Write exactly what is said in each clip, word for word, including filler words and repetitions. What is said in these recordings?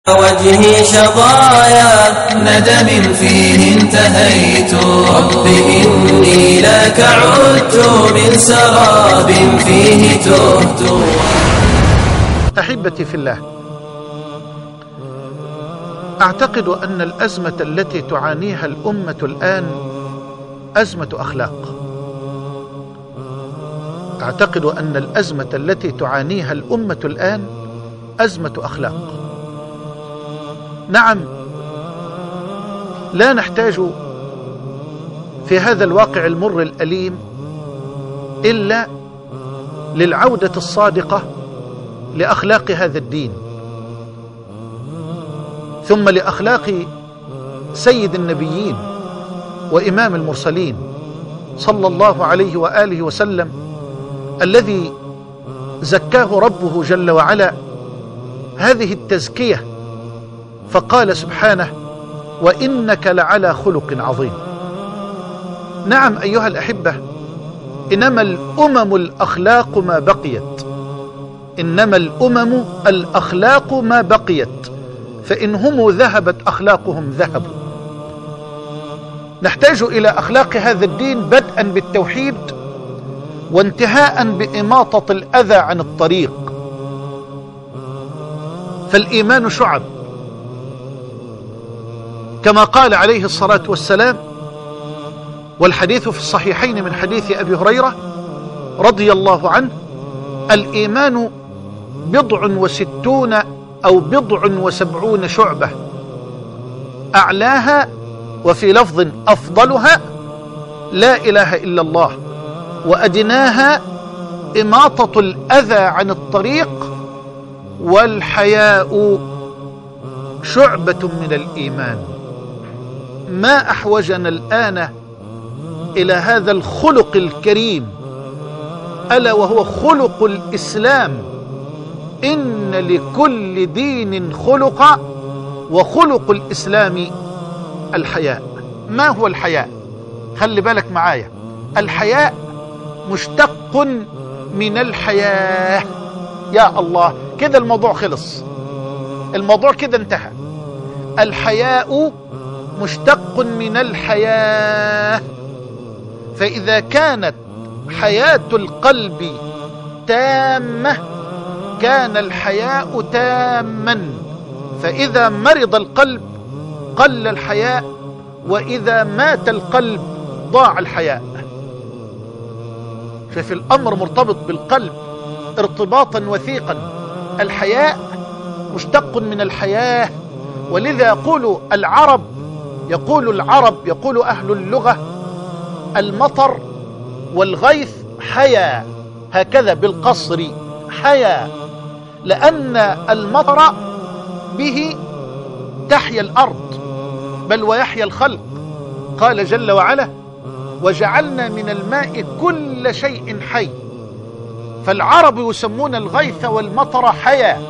وجهي شظايا ندم فيه انتهيت. رب إني لك عدت من سراب فيه تهت. أحبتي في الله، أعتقد أن الأزمة التي تعانيها الأمة الآن أزمة أخلاق. أعتقد أن الأزمة التي تعانيها الأمة الآن أزمة أخلاق. نعم، لا نحتاج في هذا الواقع المر الأليم إلا للعودة الصادقة لأخلاق هذا الدين، ثم لأخلاق سيد النبيين وإمام المرسلين صلى الله عليه وآله وسلم، الذي زكاه ربه جل وعلا هذه التزكية، فقال سبحانه: وإنك لعلى خلق عظيم. نعم أيها الأحبة، إنما الأمم الأخلاق ما بقيت، إنما الأمم الأخلاق ما بقيت، فإن هم ذهبت أخلاقهم ذهبوا. نحتاج إلى أخلاق هذا الدين بدءا بالتوحيد، وانتهاء بإماطة الأذى عن الطريق. فالإيمان شعب، كما قال عليه الصلاة والسلام، والحديث في الصحيحين من حديث أبي هريرة رضي الله عنه: الإيمان بضع وستون أو بضع وسبعون شعبة، أعلاها وفي لفظ أفضلها لا إله إلا الله، وأدناها إماطة الأذى عن الطريق، والحياء شعبة من الإيمان. ما أحوجنا الآن إلى هذا الخلق الكريم، ألا وهو خلق الإسلام. إن لكل دين خلق، وخلق الإسلام الحياء. ما هو الحياء؟ خلي بالك معايا، الحياء مشتق من الحياة. يا الله، كده الموضوع خلص، الموضوع كده انتهى. الحياء مشتق من الحياة، فإذا كانت حياة القلب تامة كان الحياء تاما، فإذا مرض القلب قل الحياء، وإذا مات القلب ضاع الحياء. ففي الأمر مرتبط بالقلب ارتباطا وثيقا. الحياء مشتق من الحياة، ولذا يقول العرب يقول العرب يقول أهل اللغة: المطر والغيث حيا، هكذا بالقصر حيا، لأن المطر به تحيا الأرض بل ويحيا الخلق. قال جل وعلا: وجعلنا من الماء كل شيء حي. فالعرب يسمون الغيث والمطر حيا،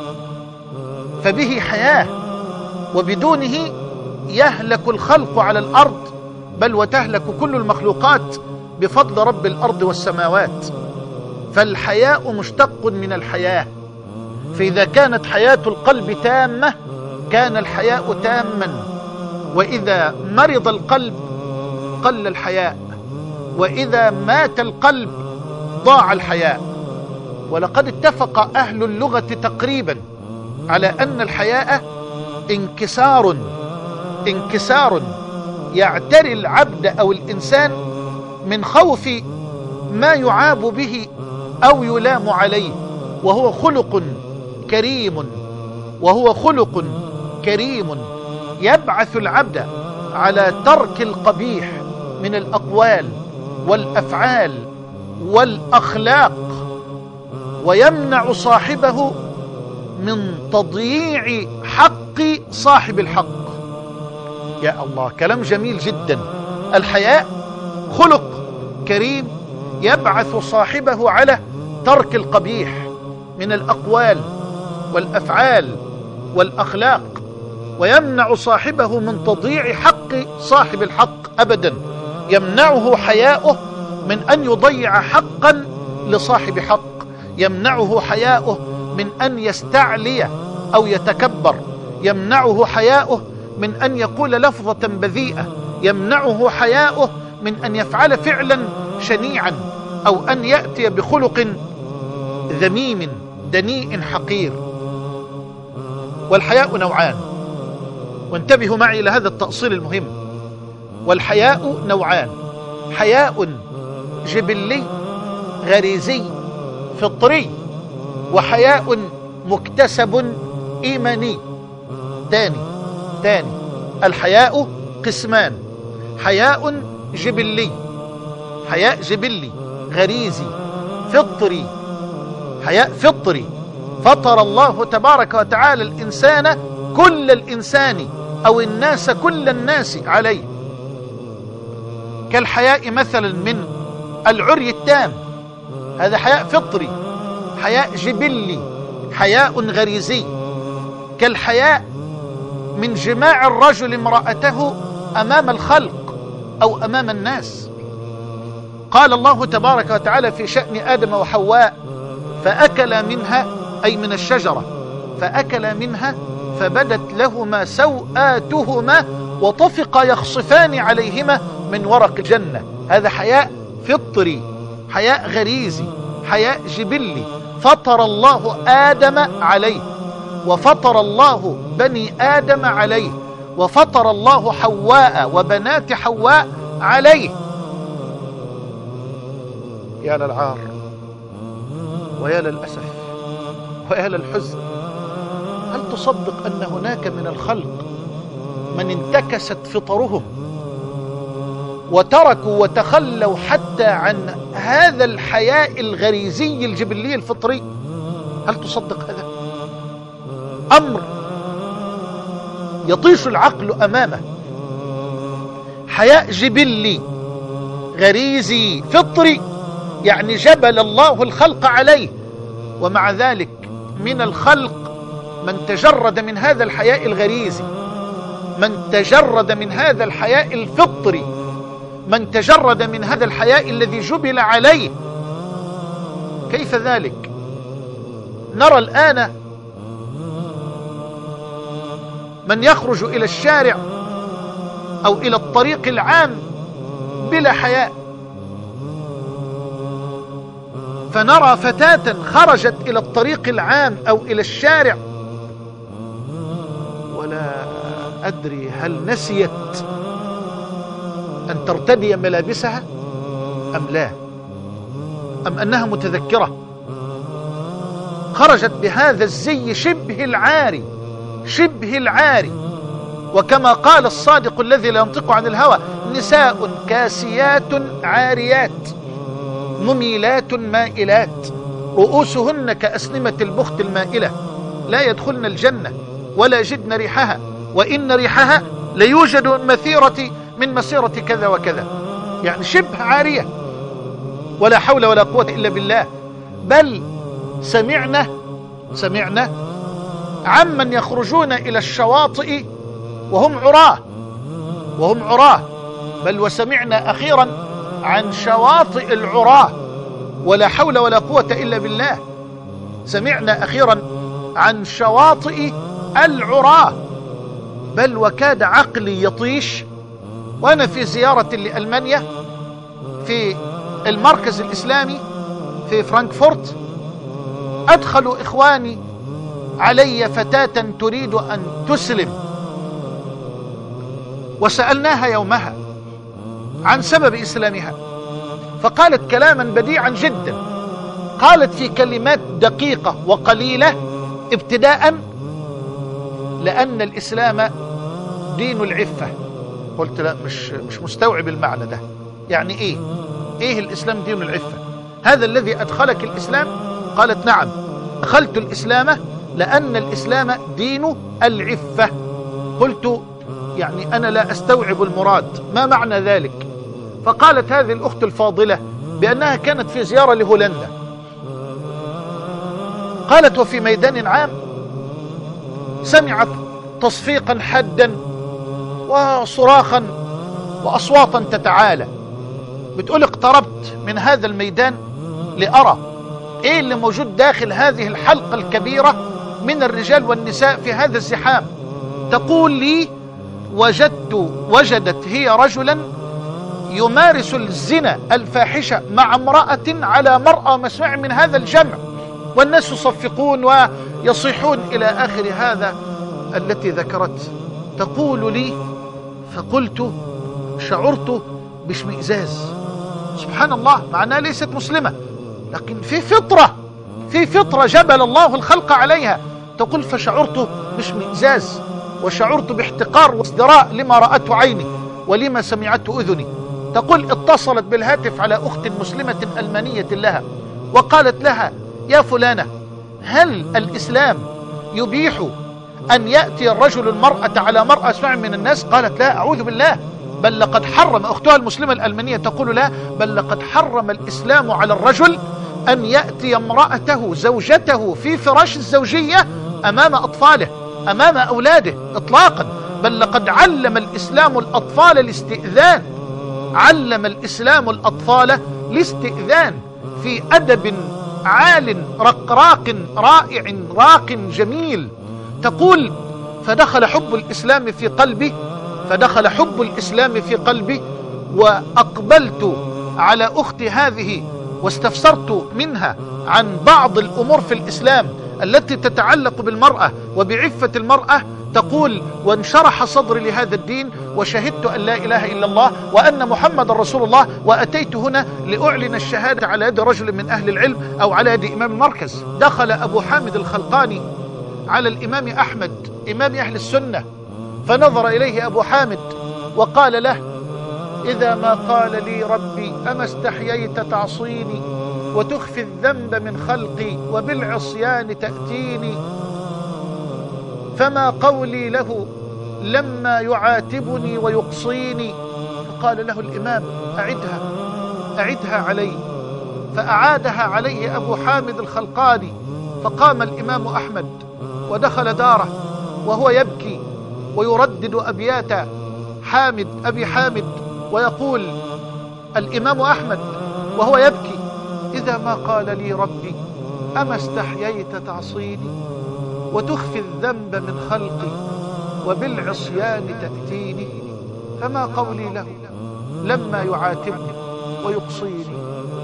فبه حياة، وبدونه يهلك الخلق على الأرض بل وتهلك كل المخلوقات بفضل رب الأرض والسماوات. فالحياء مشتق من الحياة، فإذا كانت حياة القلب تامة كان الحياء تاما، وإذا مرض القلب قل الحياء، وإذا مات القلب ضاع الحياء. ولقد اتفق أهل اللغة تقريبا على أن الحياء انكسار انكسار يعتري العبد أو الإنسان من خوف ما يعاب به أو يلام عليه، وهو خلق كريم وهو خلق كريم يبعث العبد على ترك القبيح من الأقوال والأفعال والأخلاق، ويمنع صاحبه من تضييع حق صاحب الحق. يا الله، كلام جميل جدا. الحياء خلق كريم يبعث صاحبه على ترك القبيح من الأقوال والأفعال والأخلاق، ويمنع صاحبه من تضييع حق صاحب الحق أبدا. يمنعه حياؤه من أن يضيع حقا لصاحب حق، يمنعه حياؤه من أن يستعلي أو يتكبر، يمنعه حياؤه من أن يقول لفظة بذيئة، يمنعه حياؤه من أن يفعل فعلا شنيعا، أو أن يأتي بخلق ذميم دنيء حقير. والحياء نوعان، وانتبهوا معي إلى هذا التأصيل المهم. والحياء نوعان: حياء جبلي غريزي فطري، وحياء مكتسب إيماني. تاني تاني الحياء قسمان: حياء جبلي، حياء جبلي غريزي فطري، حياء فطري فطر الله تبارك وتعالى الإنسان كل الإنسان أو الناس كل الناس عليه، كالحياء مثلا من العري التام، هذا حياء فطري. حياء جبلي حياء غريزي، كالحياء من جماع الرجل امرأته أمام الخلق أو أمام الناس. قال الله تبارك وتعالى في شأن آدم وحواء: فأكلا منها، أي من الشجرة، فأكلا منها فبدت لهما سوآتهما وطفقا يخصفان عليهما من ورق الجنة. هذا حياء فطري، حياء غريزي، حياء جبلي فطر الله آدم عليه، وفطر الله بني آدم عليه، وفطر الله حواء وبنات حواء عليه. يا للعار ويا للأسف ويا للحزن، هل تصدق أن هناك من الخلق من انتكست فطرهم وتركوا وتخلوا حتى عن هذا الحياء الغريزي الجبلي الفطري؟ هل تصدق هذا؟ أمر يطيش العقل أمامه. حياء جبلي غريزي فطري، يعني جبل الله الخلق عليه، ومع ذلك من الخلق من تجرد من هذا الحياء الغريزي، من تجرد من هذا الحياء الفطري، من تجرد من هذا الحياء الذي جبل عليه. كيف ذلك؟ نرى الآن من يخرج إلى الشارع أو إلى الطريق العام بلا حياء، فنرى فتاة خرجت إلى الطريق العام أو إلى الشارع ولا أدري هل نسيت أن ترتدي ملابسها أم لا، أم أنها متذكرة. خرجت بهذا الزي شبه العاري، شبه العاري. وكما قال الصادق الذي لا ينطق عن الهوى: نساء كاسيات عاريات مميلات مائلات رؤوسهن كأسنمة البخت المائلة لا يدخلن الجنة ولا يجدن ريحها، وإن ريحها ليوجد من مسيرة من مسيرة كذا وكذا. يعني شبه عارية، ولا حول ولا قوة إلا بالله. بل سمعنا سمعنا عمن يخرجون إلى الشواطئ وهم عراه وهم عراه بل وسمعنا أخيرا عن شواطئ العراه، ولا حول ولا قوة إلا بالله. سمعنا أخيرا عن شواطئ العراه، بل وكاد عقلي يطيش وأنا في زيارة لألمانيا في المركز الإسلامي في فرانكفورت. أدخل إخواني علي فتاة تريد أن تسلم، وسألناها يومها عن سبب إسلامها، فقالت كلاما بديعا جدا. قالت في كلمات دقيقة وقليلة ابتداء: لأن الإسلام دين العفة. قلت لا، مش مش مستوعب المعنى ده. يعني إيه؟ إيه الإسلام دين العفة؟ هذا الذي أدخلك الإسلام؟ قالت نعم، دخلت الإسلام لأن الإسلام دين العفة. قلت يعني أنا لا أستوعب المراد، ما معنى ذلك؟ فقالت هذه الأخت الفاضلة بأنها كانت في زيارة لهولندا. قالت وفي ميدان عام سمعت تصفيقا حدا وصراخا وأصواتا تتعالى. بتقول اقتربت من هذا الميدان لأرى ايه اللي موجود داخل هذه الحلقة الكبيرة من الرجال والنساء في هذا الزحام. تقول لي وجدت وجدت هي رجلا يمارس الزنا الفاحشة مع امرأة على مرأى مسمع من هذا الجمع، والناس يصفقون ويصيحون إلى آخر هذا التي ذكرت. تقول لي فقلت شعرت باشمئزاز. سبحان الله، معناها ليست مسلمة لكن في فطرة في فطرة جبل الله الخلق عليها. تقول فشعرت باشمئزاز وشعرت باحتقار وازدراء لما رأته عيني ولما سمعته أذني. تقول اتصلت بالهاتف على أخت مسلمة ألمانية لها وقالت لها يا فلانة، هل الإسلام يبيح أن يأتي الرجل المرأة على مرأة اسمع من الناس؟ قالت لا، أعوذ بالله، بل لقد حرم. أختها المسلمة الألمانية تقول لا، بل لقد حرم الإسلام على الرجل أن يأتي امرأته زوجته في فراش الزوجية أمام أطفاله أمام أولاده إطلاقا، بل لقد علم الإسلام الأطفال الاستئذان، علم الإسلام الأطفال الاستئذان في أدب عال رقراق رائع راق جميل. تقول فدخل حب الإسلام في قلبي فدخل حب الإسلام في قلبي وأقبلت على أختي هذه واستفسرت منها عن بعض الأمور في الإسلام التي تتعلق بالمرأة وبعفة المرأة. تقول وانشرح صدري لهذا الدين وشهدت أن لا إله إلا الله وأن محمد رسول الله، وأتيت هنا لأعلن الشهادة على يد رجل من أهل العلم أو على يد إمام المركز. دخل أبو حامد الخلقاني على الإمام أحمد إمام أهل السنة فنظر إليه أبو حامد وقال له إذا ما قال لي ربي أما استحييت تعصيني وتخفي الذنب من خلقي وبالعصيان تأتيني، فما قولي له لما يعاتبني ويقصيني؟ فقال له الإمام أعدها أعدها علي، فأعادها عليه أبو حامد الخلقاني. فقام الإمام أحمد ودخل داره وهو يبكي ويردد أبيات حامد أبي حامد ويقول الإمام أحمد وهو يبكي إذا ما قال لي ربي أما استحييت تعصيني وتخفي الذنب من خلقي وبالعصيان تأتيني، فما قولي له لما يعاتبني ويقصيني.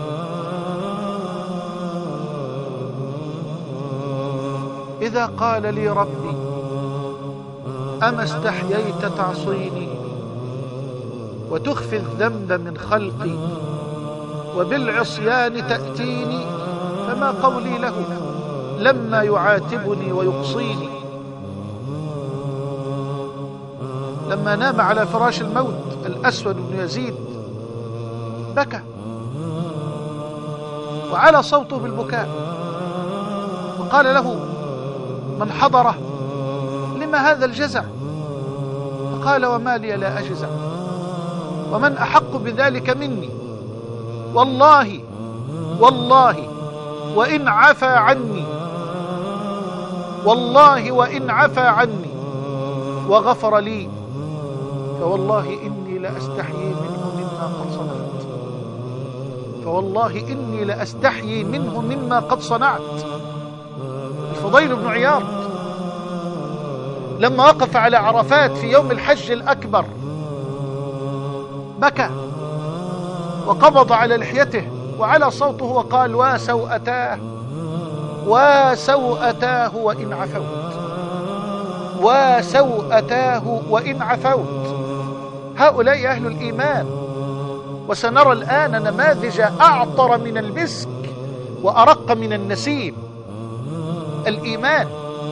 إذا قال لي ربي أما استحييت تعصيني وتخفي الذنب من خلقي وبالعصيان تأتيني، فما قولي له لما يعاتبني ويقصيني. لما نام على فراش الموت الأسود بن يزيد بكى وعلى صوته بالبكاء وقال له من حضره لما هذا الجزع؟ فقال وما لي لا أجزع ومن أحق بذلك مني، والله والله وإن عفى عني والله وإن عفى عني وغفر لي فوالله إني لأستحيي منه مما قد صنعت فوالله إني لأستحيي منه مما قد صنعت. الفضيل بن عياض لما وقف على عرفات في يوم الحج الأكبر بكى وقبض على لحيته وعلى صوته وقال وسوءتاه وسوءتاه وإن عفوت وسوءتاه وإن عفوت. هؤلاء أهل الإيمان، وسنرى الآن نماذج أعطر من المسك وأرق من النسيم. الإيمان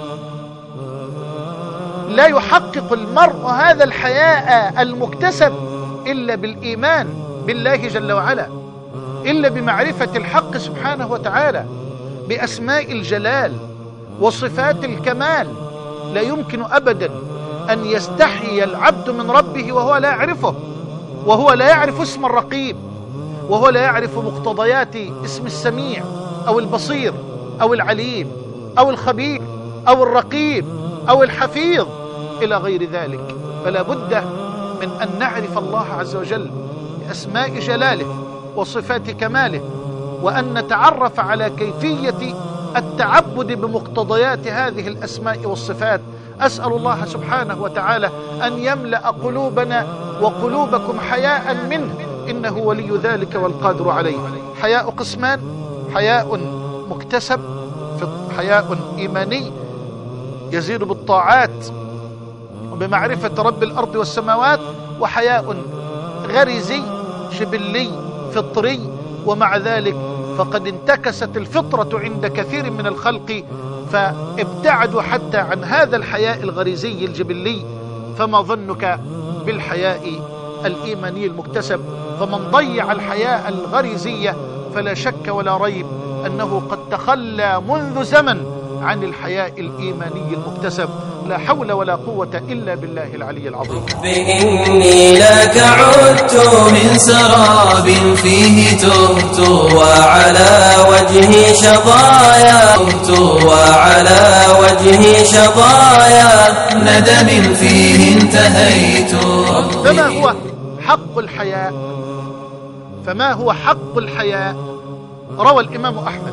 لا يحقق المرء هذا الحياء المكتسب إلا بالإيمان بالله جل وعلا، إلا بمعرفة الحق سبحانه وتعالى بأسماء الجلال وصفات الكمال. لا يمكن أبدا أن يستحيي العبد من ربه وهو لا يعرفه، وهو لا يعرف اسم الرقيب، وهو لا يعرف مقتضيات اسم السميع أو البصير أو العليم أو الخبير أو الرقيب أو الحفيظ إلى غير ذلك. فلا بد من أن نعرف الله عز وجل بأسماء جلاله وصفات كماله، وأن نتعرف على كيفية التعبد بمقتضيات هذه الأسماء والصفات أسأل الله سبحانه وتعالى أن يملأ قلوبنا وقلوبكم حياء منه، إنه ولي ذلك والقادر عليه. حياء قسمان: حياء مكتسب، حياء إيماني يزيد بالطاعات وبمعرفة رب الأرض والسماوات، وحياء غريزي جبلي فطري، ومع ذلك فقد انتكست الفطرة عند كثير من الخلق فابتعدوا حتى عن هذا الحياء الغريزي الجبلي، فما ظنك بالحياء الإيماني المكتسب؟ فمن ضيع الحياء الغريزية فلا شك ولا ريب أنه قد تخلى منذ زمن عن الحياء الإيماني المكتسب. لا حول ولا قوة إلا بالله العلي العظيم. بإني لك عدت من سراب فيه تهت، وعلى وجهي شظايا وعلى وجهي شظايا ندم فيه انتهيت. فما هو حق الحياء؟ فما هو حق الحياء؟ روى الإمام أحمد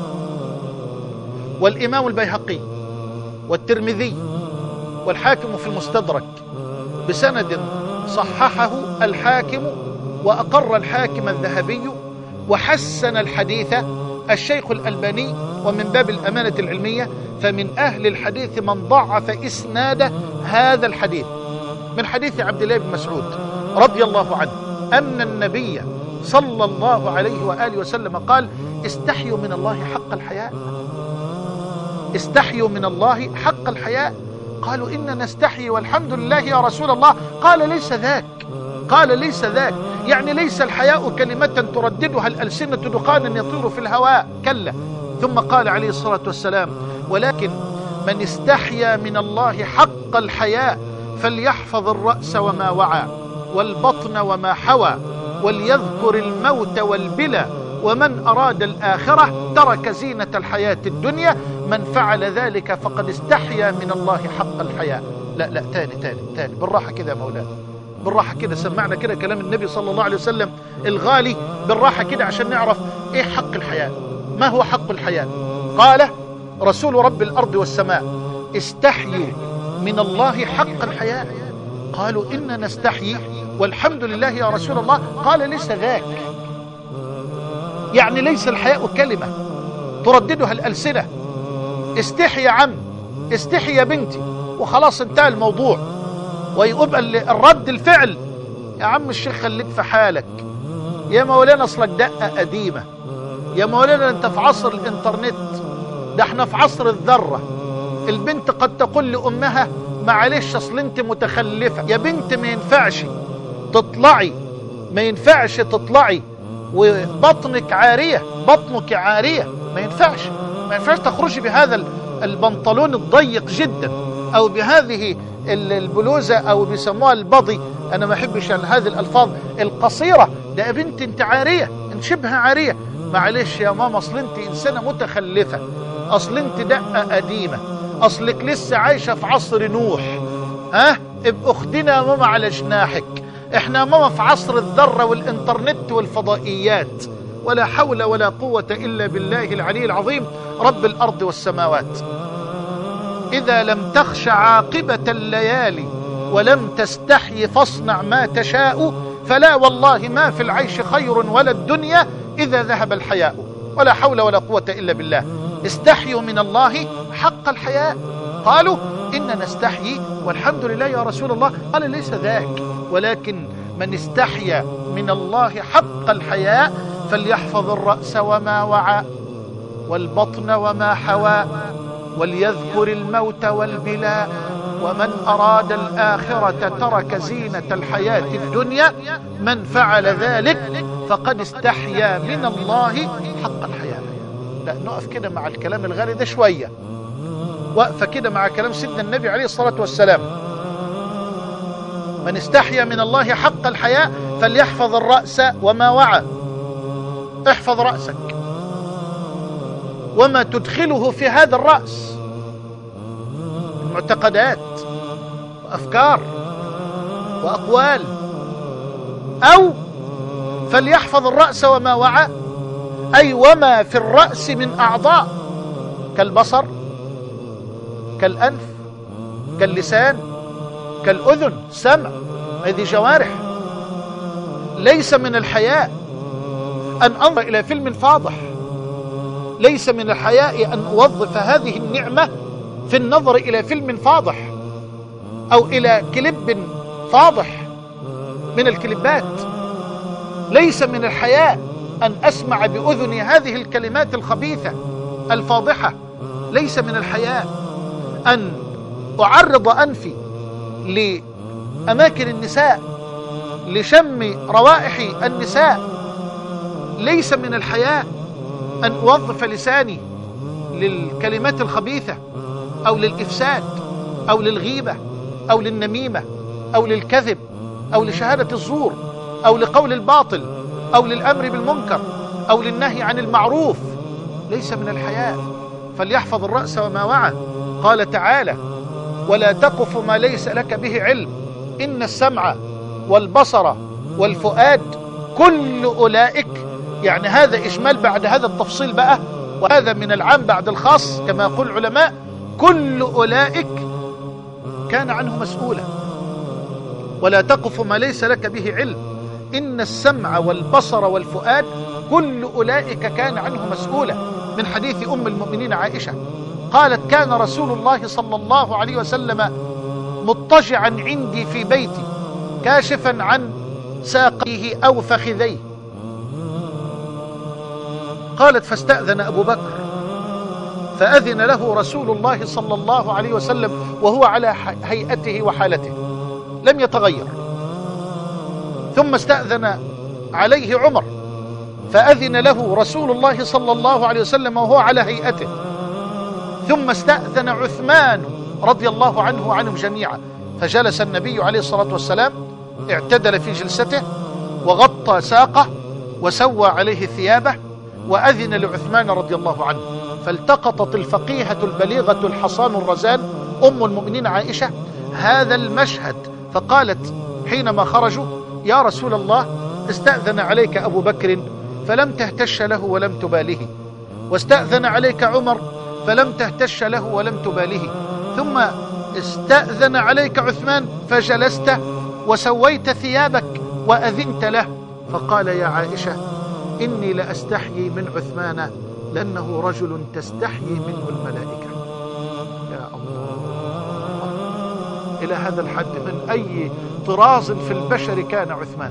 والإمام البيهقي والترمذي والحاكم في المستدرك بسند صححه الحاكم، وأقر الحاكم الذهبي، وحسن الحديث الشيخ الألباني. ومن باب الأمانة العلمية فمن أهل الحديث من ضعف إسناد هذا الحديث، من حديث عبد الله بن مسعود رضي الله عنه أن النبي صلى الله عليه وآله وسلم قال: استحيوا من الله حق الحياء. استحيوا من الله حق الحياء. قالوا: إننا نستحي والحمد لله يا رسول الله. قال: ليس ذاك. قال: ليس ذاك، يعني ليس الحياء كلمة ترددها الألسنة دخانا يطير في الهواء، كلا. ثم قال عليه الصلاة والسلام: ولكن من استحيا من الله حق الحياء فليحفظ الرأس وما وعى، والبطن وما حوى، وليذكر الموت والبلى، ومن أراد الآخرة ترك زينة الحياة الدنيا. من فعل ذلك فقد استحيا من الله حق الحياء. لا لا تاني تاني تاني بالراحة كده يا مولانا، بالراحة كده. سمعنا كده كلام النبي صلى الله عليه وسلم الغالي بالراحة كده عشان نعرف ايه حق الحياء. ما هو حق الحياء؟ قال رسول رب الأرض والسماء: استحيوا من الله حق الحياء. قالوا: إننا نستحيي والحمد لله يا رسول الله. قال: ليس ذاك، يعني ليس الحياء كلمة ترددها الألسنة. استحي يا عم، استحي يا بنتي، وخلاص انتهى الموضوع، ويبقى الرد الفعل: يا عم الشيخ خليك في حالك، يا مولانا اصلك دقة قديمة، يا مولانا انت في عصر الانترنت، ده احنا في عصر الذرة. البنت قد تقول لأمها: معلش اصل انت متخلفة يا بنت، ما ينفعش تطلعي، ما ينفعش تطلعي وبطنك عارية، بطنك عارية، ما ينفعش ما ينفعش تخرجي بهذا البنطلون الضيق جدا، او بهذه البلوزة، او بيسموها البضي، انا ما احبش هذه الالفاظ القصيرة. ده يا بنت انت عارية، انت شبه عارية. معلش يا ماما اصل انت انسانة متخلفة، اصل انت دقة قديمة، اصلك لسه عايشة في عصر نوح. ها ابقى اخدنا يا ماما على جناحك، احنا يا ماما في عصر الذرة والانترنت والفضائيات. ولا حول ولا قوة إلا بالله العلي العظيم رب الأرض والسماوات. إذا لم تخش عاقبة الليالي ولم تستحي فاصنع ما تشاء، فلا والله ما في العيش خير ولا الدنيا إذا ذهب الحياء. ولا حول ولا قوة إلا بالله. استحيوا من الله حق الحياء. قالوا: إننا نستحيي والحمد لله يا رسول الله. قال: ليس ذاك، ولكن من استحيا من الله حق الحياء فليحفظ الرأس وما وعى، والبطن وما حوى، وليذكر الموت والبلاء، ومن أراد الآخرة ترك زينة الحياة الدنيا. من فعل ذلك فقد استحيا من الله حق الحياء. لا نقف كده مع الكلام الغالي ده شوية، وقفة كده مع كلام سيدنا النبي عليه الصلاة والسلام: من استحيا من الله حق الحياء فليحفظ الرأس وما وعى. احفظ رأسك وما تدخله في هذا الرأس من معتقدات وأفكار وأقوال، أو فليحفظ الرأس وما وعى، أي وما في الرأس من أعضاء كالبصر، كالأنف، كاللسان كالأذن سمع، هذه جوارح. ليس من الحياء أن أنظر إلى فيلم فاضح، ليس من الحياء أن أوظف هذه النعمة في النظر إلى فيلم فاضح أو إلى كليب فاضح من الكليبات. ليس من الحياء أن أسمع بأذني هذه الكلمات الخبيثة الفاضحة. ليس من الحياء أن أعرض أنفي لأماكن النساء لشم روائح النساء. ليس من الحياء أن أوظف لساني للكلمات الخبيثة أو للإفساد أو للغيبة أو للنميمة أو للكذب أو لشهادة الزور أو لقول الباطل أو للأمر بالمنكر أو للنهي عن المعروف. ليس من الحياء. فليحفظ الرأس وما وعى. قال تعالى: ولا تقف ما ليس لك به علم إن السمع والبصر والفؤاد كل أولئك. يعني هذا إجمال بعد هذا التفصيل بقى، وهذا من العام بعد الخاص كما يقول العلماء. كل أولئك كان عنه مسؤولا. ولا تقف ما ليس لك به علم إن السمع والبصر والفؤاد كل أولئك كان عنه مسؤولا. من حديث أم المؤمنين عائشة قالت: كان رسول الله صلى الله عليه وسلم مضطجعا عندي في بيتي كاشفا عن ساقيه أو فخذيه. قالت: فاستأذن أبو بكر فأذن له رسول الله صلى الله عليه وسلم وهو على هيئته وحالته لم يتغير. ثم استأذن عليه عمر فأذن له رسول الله صلى الله عليه وسلم وهو على هيئته. ثم استأذن عثمان رضي الله عنه وعنهم جميعا، فجلس النبي عليه الصلاة والسلام، اعتدل في جلسته وغطى ساقه وسوى عليه ثيابه وأذن لعثمان رضي الله عنه. فالتقطت الفقيهة البليغة الحصان الرزان أم المؤمنين عائشة هذا المشهد، فقالت حينما خرجوا: يا رسول الله، استأذن عليك أبو بكر فلم تهتش له ولم تباله، واستأذن عليك عمر فلم تهتش له ولم تباله، ثم استأذن عليك عثمان فجلست وسويت ثيابك وأذنت له. فقال: يا عائشة، إني لأستحيي من عثمان لأنه رجل تستحيي منه الملائكة. يا الله، إلى هذا الحد من أي طراز في البشر كان عثمان.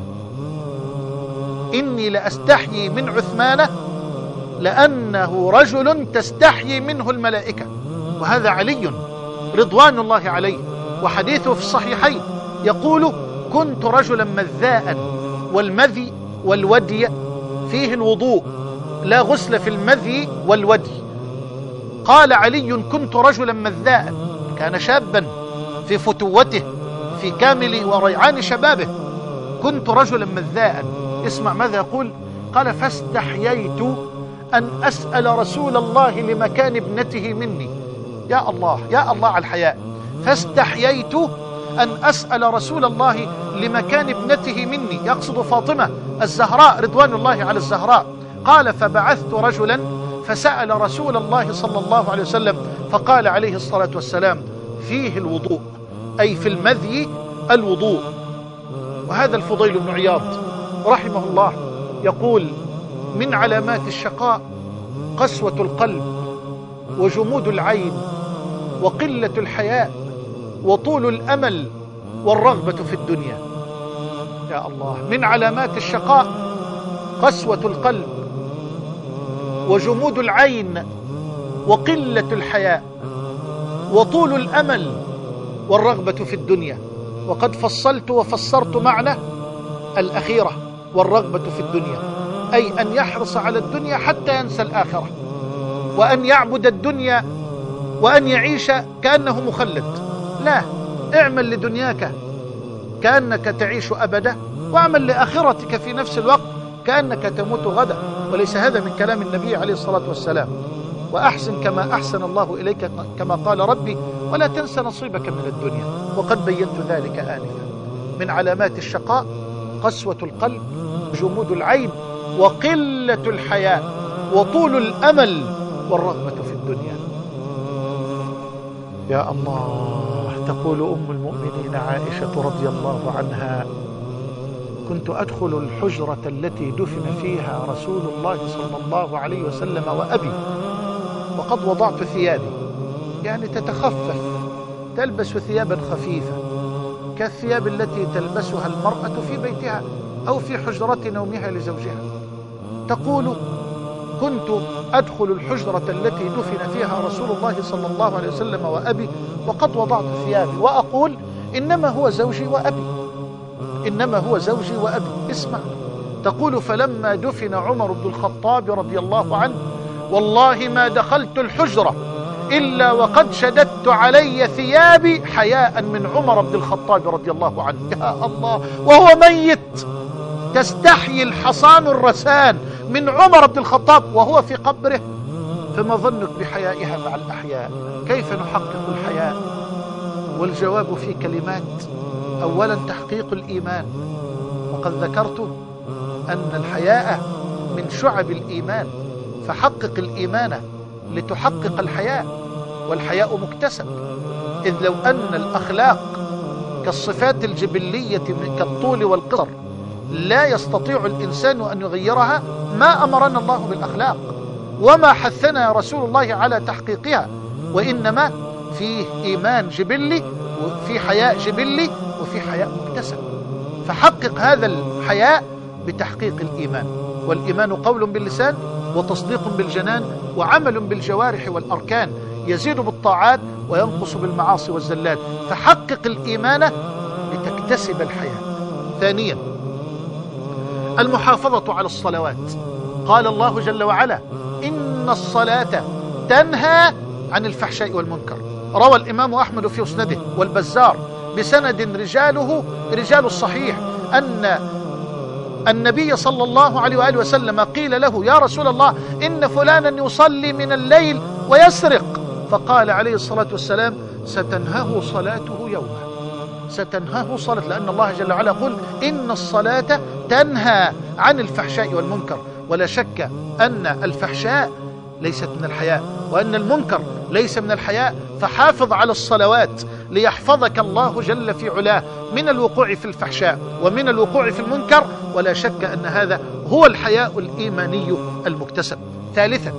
إني لأستحيي من عثمان لأنه رجل تستحيي منه الملائكة. وهذا علي رضوان الله عليه، وحديثه في الصحيحين يقول: كنت رجلا مذاء، والمذي والودي فيه الوضوء، لا غسل في المذي والودي. قال علي: كنت رجلا مذاء، كان شابا في فتوته في كامل وريعان شبابه. كنت رجلا مذاء. اسمع ماذا يقول. قال: فاستحييت أن أسأل رسول الله لمكان ابنته مني. يا الله، يا الله على الحياء. فاستحييت أن أسأل رسول الله لمكان ابنته مني، يقصد فاطمة الزهراء رضوان الله على الزهراء. قال: فبعثت رجلا فسأل رسول الله صلى الله عليه وسلم فقال عليه الصلاة والسلام: فيه الوضوء، أي في المذي الوضوء. وهذا الفضيل بن عياض رحمه الله يقول: من علامات الشقاء قسوة القلب وجمود العين وقلة الحياء وطول الأمل والرغبة في الدنيا. يا الله، من علامات الشقاء قسوة القلب وجمود العين وقلة الحياء وطول الأمل والرغبة في الدنيا. وقد فصلت وفسرت معنى الأخيرة والرغبة في الدنيا، أي أن يحرص على الدنيا حتى ينسى الآخرة، وأن يعبد الدنيا وأن يعيش كأنه مخلد. لا، اعمل لدنياك كأنك تعيش أبدا، واعمل لآخرتك في نفس الوقت كأنك تموت غدا. وليس هذا من كلام النبي عليه الصلاة والسلام. وأحسن كما أحسن الله إليك، كما قال ربي: ولا تنس نصيبك من الدنيا. وقد بينت ذلك آنفا. من علامات الشقاء قسوة القلب، جمود العين، وقلة الحياء، وطول الأمل والرغبة في الدنيا. يا الله، تقول أم المؤمنين عائشة رضي الله عنها: كنت أدخل الحجرة التي دفن فيها رسول الله صلى الله عليه وسلم وأبي وقد وضعت ثيابي، يعني تتخفف، تلبس ثيابا خفيفة كالثياب التي تلبسها المرأة في بيتها أو في حجرة نومها لزوجها. تقول: كنت أدخل الحجرة التي دفن فيها رسول الله صلى الله عليه وسلم وأبي وقد وضعت ثيابي وأقول: إنما هو زوجي وأبي، إنما هو زوجي وأبي. اسمع، تقول: فلما دفن عمر بن الخطاب رضي الله عنه والله ما دخلت الحجرة إلا وقد شددت علي ثيابي حياء من عمر بن الخطاب رضي الله عنه. يا الله، وهو ميت تستحيي الحصان الرسان من عمر بن الخطاب وهو في قبره، فما ظنك بحيائها مع الأحياء؟ كيف نحقق الحياء؟ والجواب في كلمات. أولا، تحقيق الإيمان، وقد ذكرت أن الحياء من شعب الإيمان، فحقق الإيمان لتحقق الحياء، والحياء مكتسب، إذ لو أن الأخلاق كالصفات الجبلية كالطول والقصر لا يستطيع الإنسان أن يغيرها ما أمرنا الله بالأخلاق وما حثنا رسول الله على تحقيقها، وإنما فيه إيمان جبلي وفي حياء جبلي وفي حياء مكتسب. فحقق هذا الحياء بتحقيق الإيمان، والإيمان قول باللسان وتصديق بالجنان وعمل بالجوارح والأركان، يزيد بالطاعات وينقص بالمعاصي والزلات. فحقق الإيمان لتكتسب الحياة. ثانيا، المحافظة على الصلوات. قال الله جل وعلا: إن الصلاة تنهى عن الفحشاء والمنكر. روى الإمام أحمد في مسنده والبزار بسند رجاله رجال الصحيح أن النبي صلى الله عليه وآله وسلم قيل له: يا رسول الله، إن فلانا يصلي من الليل ويسرق، فقال عليه الصلاة والسلام: ستنهه صلاته يوما، ستنهه صلاة، لأن الله جل وعلا يقول: إن الصلاة تنهى عن الفحشاء والمنكر. ولا شك أن الفحشاء ليست من الحياء، وأن المنكر ليس من الحياء. فحافظ على الصلوات ليحفظك الله جل في علاه من الوقوع في الفحشاء ومن الوقوع في المنكر، ولا شك أن هذا هو الحياء الإيماني المكتسب. ثالثا،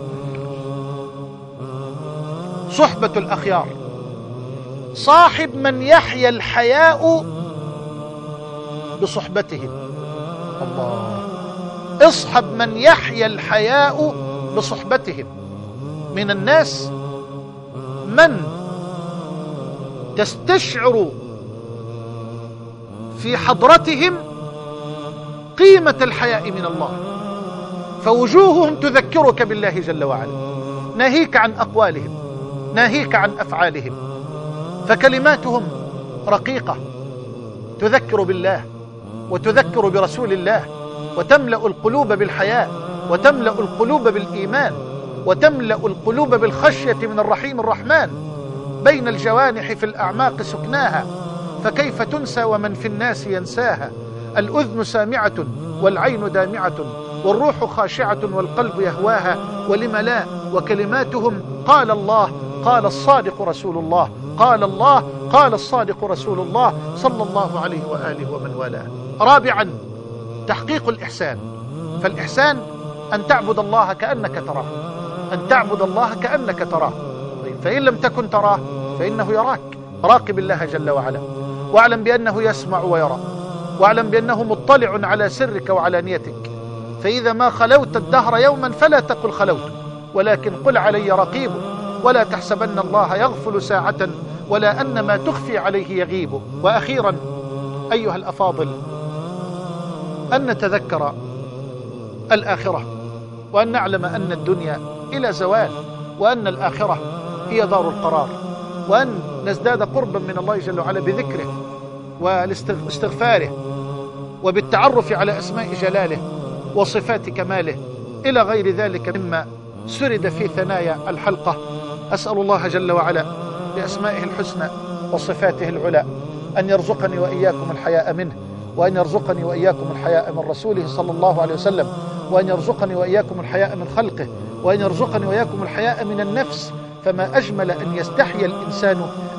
صحبة الأخيار. صاحب من يحيا الحياء بصحبتهم. الله، اصحب من يحيا الحياء بصحبتهم. من الناس من تستشعر في حضرتهم قيمة الحياء من الله، فوجوههم تذكرك بالله جل وعلا، ناهيك عن أقوالهم، ناهيك عن أفعالهم، فكلماتهم رقيقة تذكر بالله وتذكر برسول الله، وتملأ القلوب بالحياء، وتملأ القلوب بالإيمان، وتملأ القلوب بالخشية من الرحيم الرحمن. بين الجوانح في الأعماق سكناها، فكيف تنسى ومن في الناس ينساها. الأذن سامعة والعين دامعة والروح خاشعة والقلب يهواها، ولم لا؟ وكلماتهم قال الله قال الصادق رسول الله، قال الله قال الصادق رسول الله صلى الله عليه وآله ومن والاه. رابعا، تحقيق الإحسان. فالإحسان أن تعبد الله كأنك تراه، أن تعبد الله كأنك تراه. فإن لم تكن تراه فإنه يراك. راقب الله جل وعلا، واعلم بأنه يسمع ويرى، واعلم بأنه مطلع على سرك وعلانيتك. فإذا ما خلوت الدهر يوما فلا تقل خلوت، ولكن قل علي رقيب، ولا تحسبن الله يغفل ساعة ولا أن ما تخفي عليه يغيب. وأخيرا أيها الأفاضل، أن نتذكر الآخرة، وأن نعلم أن الدنيا إلى زوال، وأن الآخرة هي دار القرار، وأن نزداد قربا من الله جل وعلا بذكره والاستغفاره وبالتعرف على أسماء جلاله وصفات كماله إلى غير ذلك مما سرد في ثنايا الحلقة. أسأل الله جل وعلا بأسمائه الحسنى وصفاته العلى أن يرزقني وإياكم الحياء منه، وأن يرزقني وإياكم الحياء من رسوله صلى الله عليه وسلم، وأن يرزقني وإياكم الحياء من خلقه، وأن يرزقني وإياكم الحياء من النفس. فما أجمل أن يستحي الإنسان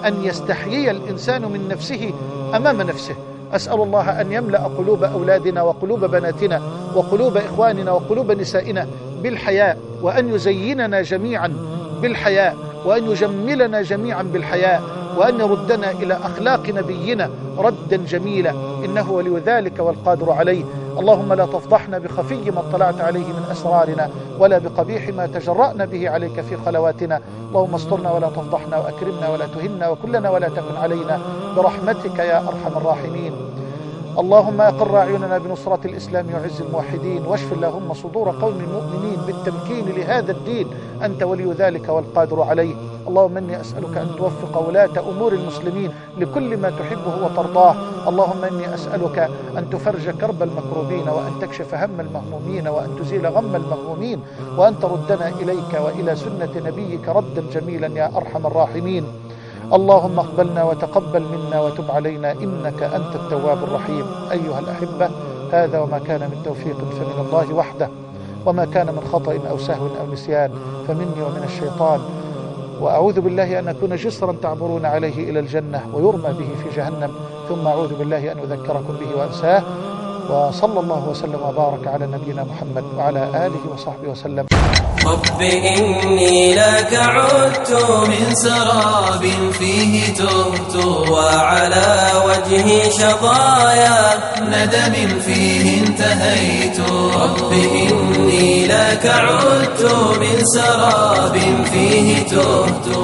أن يستحيي الإنسان من نفسه أمام نفسه. أسأل الله أن يملأ قلوب أولادنا وقلوب بناتنا وقلوب إخواننا وقلوب نسائنا بالحياء، وأن يزيننا جميعا بالحياء، وأن يجملنا جميعا بالحياء، وأن يردنا إلى أخلاق نبينا ردا جميلا، إنه ولي ذلك والقادر عليه. اللهم لا تفضحنا بخفي ما اطلعت عليه من أسرارنا، ولا بقبيح ما تجرأنا به عليك في خلواتنا. اللهم استرنا ولا تفضحنا، وأكرمنا ولا تهنا، وكلنا ولا تكن علينا، برحمتك يا أرحم الراحمين. اللهم أقر أعيننا بنصرة الإسلام وعز الموحدين، واشف اللهم صدور قوم المؤمنين بالتمكين لهذا الدين، أنت ولي ذلك والقادر عليه. اللهم إني أسألك أن توفق ولاة أمور المسلمين لكل ما تحبه وترضاه. اللهم إني أسألك أن تفرج كرب المكروبين، وأن تكشف هم المهمومين، وأن تزيل غم المغمومين، وأن تردنا إليك وإلى سنة نبيك ردا جميلا يا أرحم الراحمين. اللهم اقبلنا وتقبل منا وتب علينا، إنك أنت التواب الرحيم. أيها الأحبة، هذا وما كان من توفيق فمن الله وحده، وما كان من خطأ أو سهو أو نسيان فمني ومن الشيطان، وأعوذ بالله أن أكون جسرا تعبرون عليه إلى الجنة ويرمى به في جهنم، ثم أعوذ بالله أن أذكركم به وأنساه. وصلى الله وسلم وبارك على نبينا محمد وعلى آله وصحبه وسلم. رب إني لك عدت من سراب فيه تهت، وعلى وجهي شظايا ندم فيه انتهيت. رب إني لك عدت من سراب فيه تهت،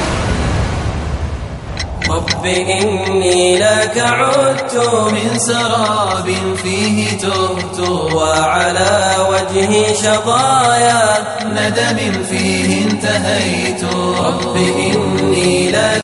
رب إني لك عدت من سراب فيه تهت، وعلى وجهي شظايا ندم فيه انتهيت. رب إني لك